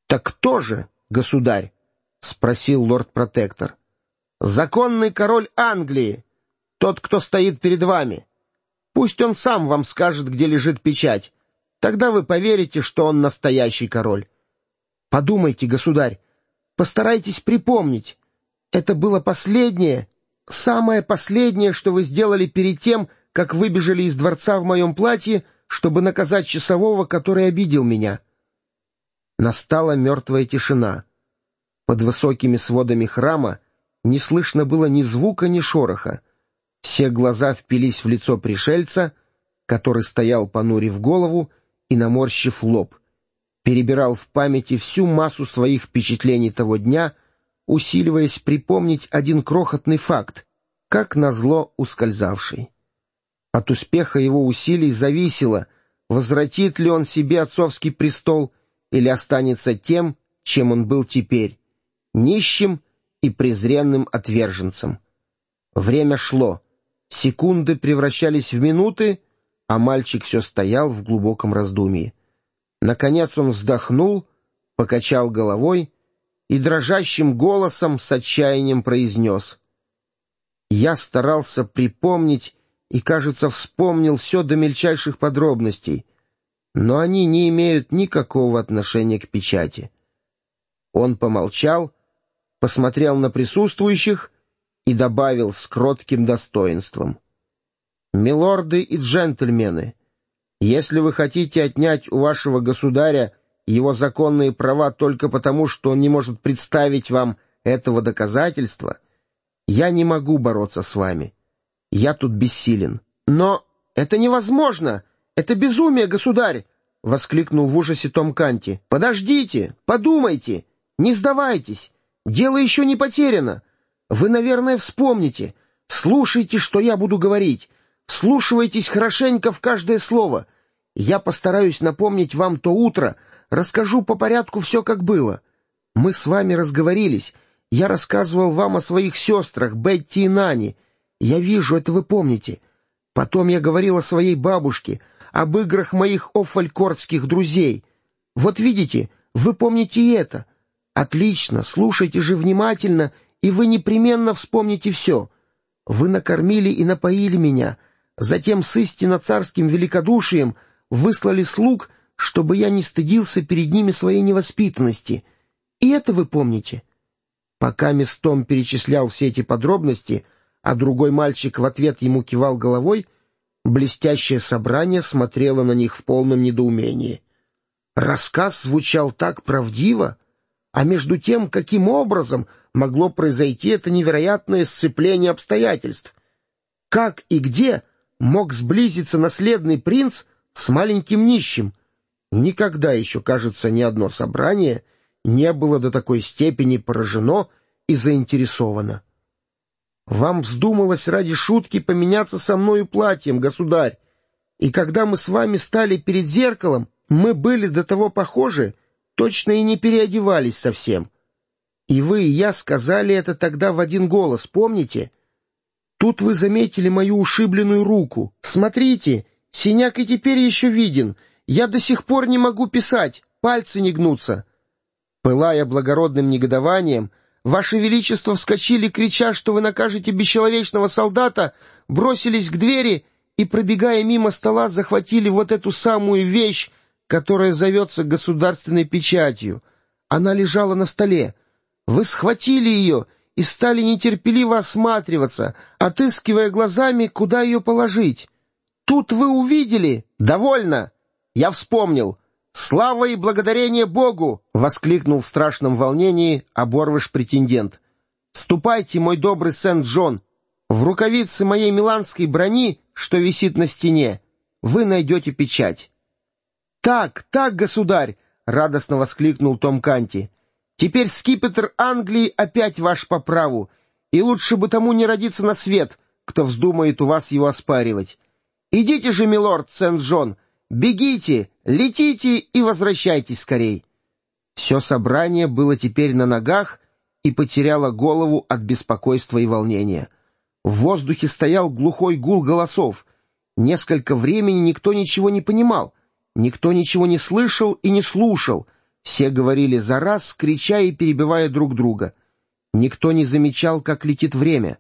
«Так кто же, государь?» — спросил лорд-протектор. «Законный король Англии, тот, кто стоит перед вами. Пусть он сам вам скажет, где лежит печать. Тогда вы поверите, что он настоящий король. Подумайте, государь, постарайтесь припомнить. Это было последнее, самое последнее, что вы сделали перед тем, как выбежали из дворца в моем платье, чтобы наказать часового, который обидел меня». Настала мертвая тишина. Под высокими сводами храма не слышно было ни звука, ни шороха. Все глаза впились в лицо пришельца, который стоял, понурив голову и наморщив лоб, перебирал в памяти всю массу своих впечатлений того дня, усиливаясь припомнить один крохотный факт, как назло ускользавший. От успеха его усилий зависело, возвратит ли он себе отцовский престол или останется тем, чем он был теперь, нищим и презренным отверженцем. Время шло, секунды превращались в минуты, а мальчик все стоял в глубоком раздумье. Наконец он вздохнул, покачал головой и дрожащим голосом с отчаянием произнес: «Я старался припомнить и, кажется, вспомнил все до мельчайших подробностей, но они не имеют никакого отношения к печати». Он помолчал, посмотрел на присутствующих и добавил с кротким достоинством: «Милорды и джентльмены, если вы хотите отнять у вашего государя его законные права только потому, что он не может представить вам этого доказательства, я не могу бороться с вами. Я тут бессилен». «Но это невозможно! Это безумие, государь!» — воскликнул в ужасе Том Канти. «Подождите, подумайте, не сдавайтесь, дело еще не потеряно. Вы, наверное, вспомните. Слушайте, что я буду говорить. Вслушивайтесь хорошенько в каждое слово. Я постараюсь напомнить вам то утро, расскажу по порядку все, как было. Мы с вами разговорились. Я рассказывал вам о своих сестрах Бетти и Нани. Я вижу, это вы помните. Потом я говорил о своей бабушке, об играх моих оффалькортских друзей. Вот видите, вы помните и это. Отлично, слушайте же внимательно, и вы непременно вспомните все. Вы накормили и напоили меня, затем с истинно царским великодушием выслали слуг, чтобы я не стыдился перед ними своей невоспитанности. И это вы помните?» Пока мисс Том перечислял все эти подробности, а другой мальчик в ответ ему кивал головой, блестящее собрание смотрело на них в полном недоумении. Рассказ звучал так правдиво, а между тем, каким образом могло произойти это невероятное сцепление обстоятельств? Как и где мог сблизиться наследный принц с маленьким нищим? Никогда еще, кажется, ни одно собрание не было до такой степени поражено и заинтересовано. «Вам вздумалось ради шутки поменяться со мною платьем, государь, и когда мы с вами стали перед зеркалом, мы были до того похожи, точно и не переодевались совсем. И вы, и я сказали это тогда в один голос, помните? Тут вы заметили мою ушибленную руку. Смотрите, синяк и теперь еще виден. Я до сих пор не могу писать, пальцы не гнутся». Пылая благородным негодованием, Ваше Величество вскочили, крича, что вы накажете бесчеловечного солдата, бросились к двери и, пробегая мимо стола, захватили вот эту самую вещь, которая зовется государственной печатью. Она лежала на столе. Вы схватили ее и стали нетерпеливо осматриваться, отыскивая глазами, куда ее положить. Тут вы увидели... «Довольно! Я вспомнил! Слава и благодарение Богу!» — воскликнул в страшном волнении оборвыш-претендент. «Ступайте, мой добрый Сент-Джон, в рукавице моей миланской брони, что висит на стене, вы найдете печать». «Так, так, государь!» — радостно воскликнул Том Канти. «Теперь скипетр Англии опять ваш по праву, и лучше бы тому не родиться на свет, кто вздумает у вас его оспаривать. Идите же, милорд Сент-Джон, бегите, летите и возвращайтесь скорей». Все собрание было теперь на ногах и потеряло голову от беспокойства и волнения. В воздухе стоял глухой гул голосов. Несколько времени никто ничего не понимал, никто ничего не слышал и не слушал. Все говорили за раз, крича и перебивая друг друга. Никто не замечал, как летит время.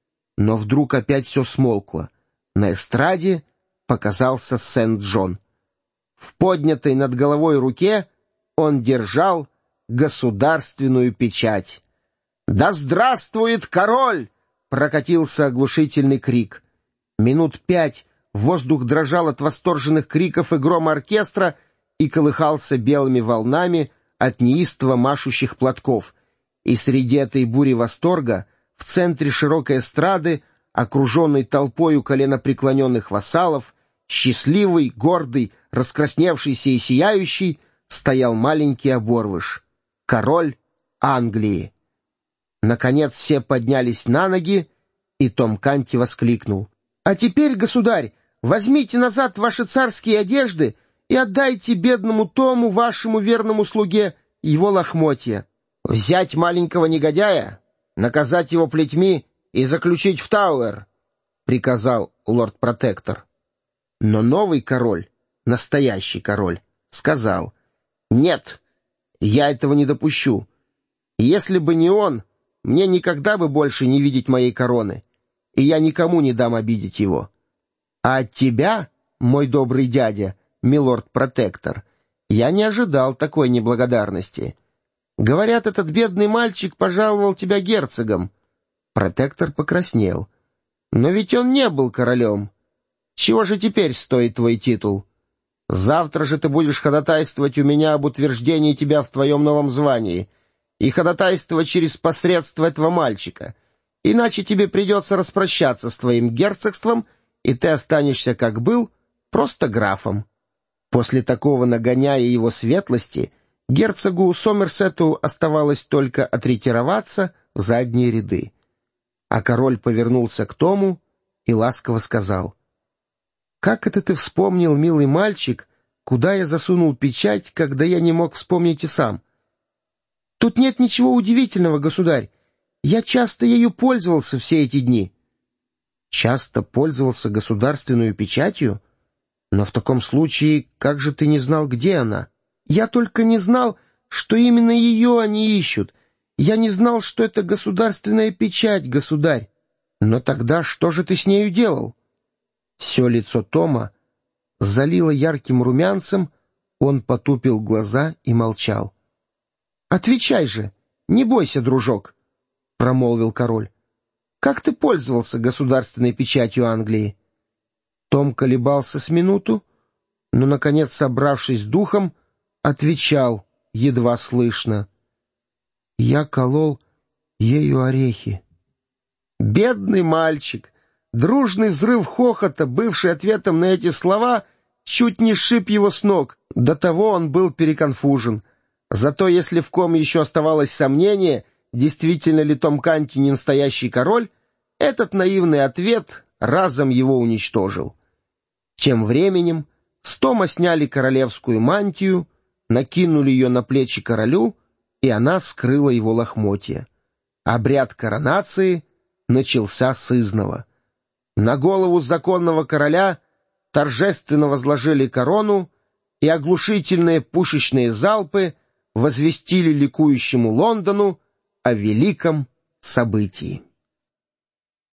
Но вдруг опять все смолкло. На эстраде показался Сент-Джон. В поднятой над головой руке он держал государственную печать. «Да здравствует король!» — прокатился оглушительный крик. Минут 5 воздух дрожал от восторженных криков и грома оркестра и колыхался белыми волнами от неистово машущих платков. И среди этой бури восторга, в центре широкой эстрады, окруженной толпою коленопреклоненных вассалов, счастливый, гордый, раскрасневшийся и сияющий, стоял маленький оборвыш — король Англии. Наконец все поднялись на ноги, и Том Канти воскликнул: «А теперь, государь, возьмите назад ваши царские одежды и отдайте бедному Тому, вашему верному слуге, его лохмотья». «Взять маленького негодяя, наказать его плетьми и заключить в Тауэр», — приказал лорд-протектор. Но новый король, настоящий король, сказал: «Нет, я этого не допущу. Если бы не он, мне никогда бы больше не видеть моей короны, и я никому не дам обидеть его. А от тебя, мой добрый дядя, милорд-протектор, я не ожидал такой неблагодарности. Говорят, этот бедный мальчик пожаловал тебя герцогом». Протектор покраснел. «Но ведь он не был королем. Чего же теперь стоит твой титул? Завтра же ты будешь ходатайствовать у меня об утверждении тебя в твоем новом звании, и ходатайствовать через посредство этого мальчика. Иначе тебе придется распрощаться с твоим герцогством, и ты останешься, как был, просто графом». После такого нагоняя его светлости, герцогу Сомерсету оставалось только отретироваться в задние ряды. А король повернулся к Тому и ласково сказал: «Как это ты вспомнил, милый мальчик, куда я засунул печать, когда я не мог вспомнить и сам?» «Тут нет ничего удивительного, государь. Я часто ею пользовался все эти дни». «Часто пользовался государственную печатью? Но в таком случае, как же ты не знал, где она?» «Я только не знал, что именно ее они ищут. Я не знал, что это государственная печать, государь». «Но тогда что же ты с нею делал?» Все лицо Тома залило ярким румянцем, он потупил глаза и молчал. «Отвечай же, не бойся, дружок», — промолвил король. «Как ты пользовался государственной печатью Англии?» Том колебался с минуту, но, наконец, собравшись с духом, отвечал едва слышно: «Я колол ею орехи». Бедный мальчик! Дружный взрыв хохота, бывший ответом на эти слова, чуть не сшиб его с ног. До того он был переконфужен. Зато если в ком еще оставалось сомнение, действительно ли Том Канти не настоящий король, этот наивный ответ разом его уничтожил. Тем временем с Тома сняли королевскую мантию, накинули ее на плечи королю, и она скрыла его лохмотья. Обряд коронации начался сызнова. На голову законного короля торжественно возложили корону, и оглушительные пушечные залпы возвестили ликующему Лондону о великом событии.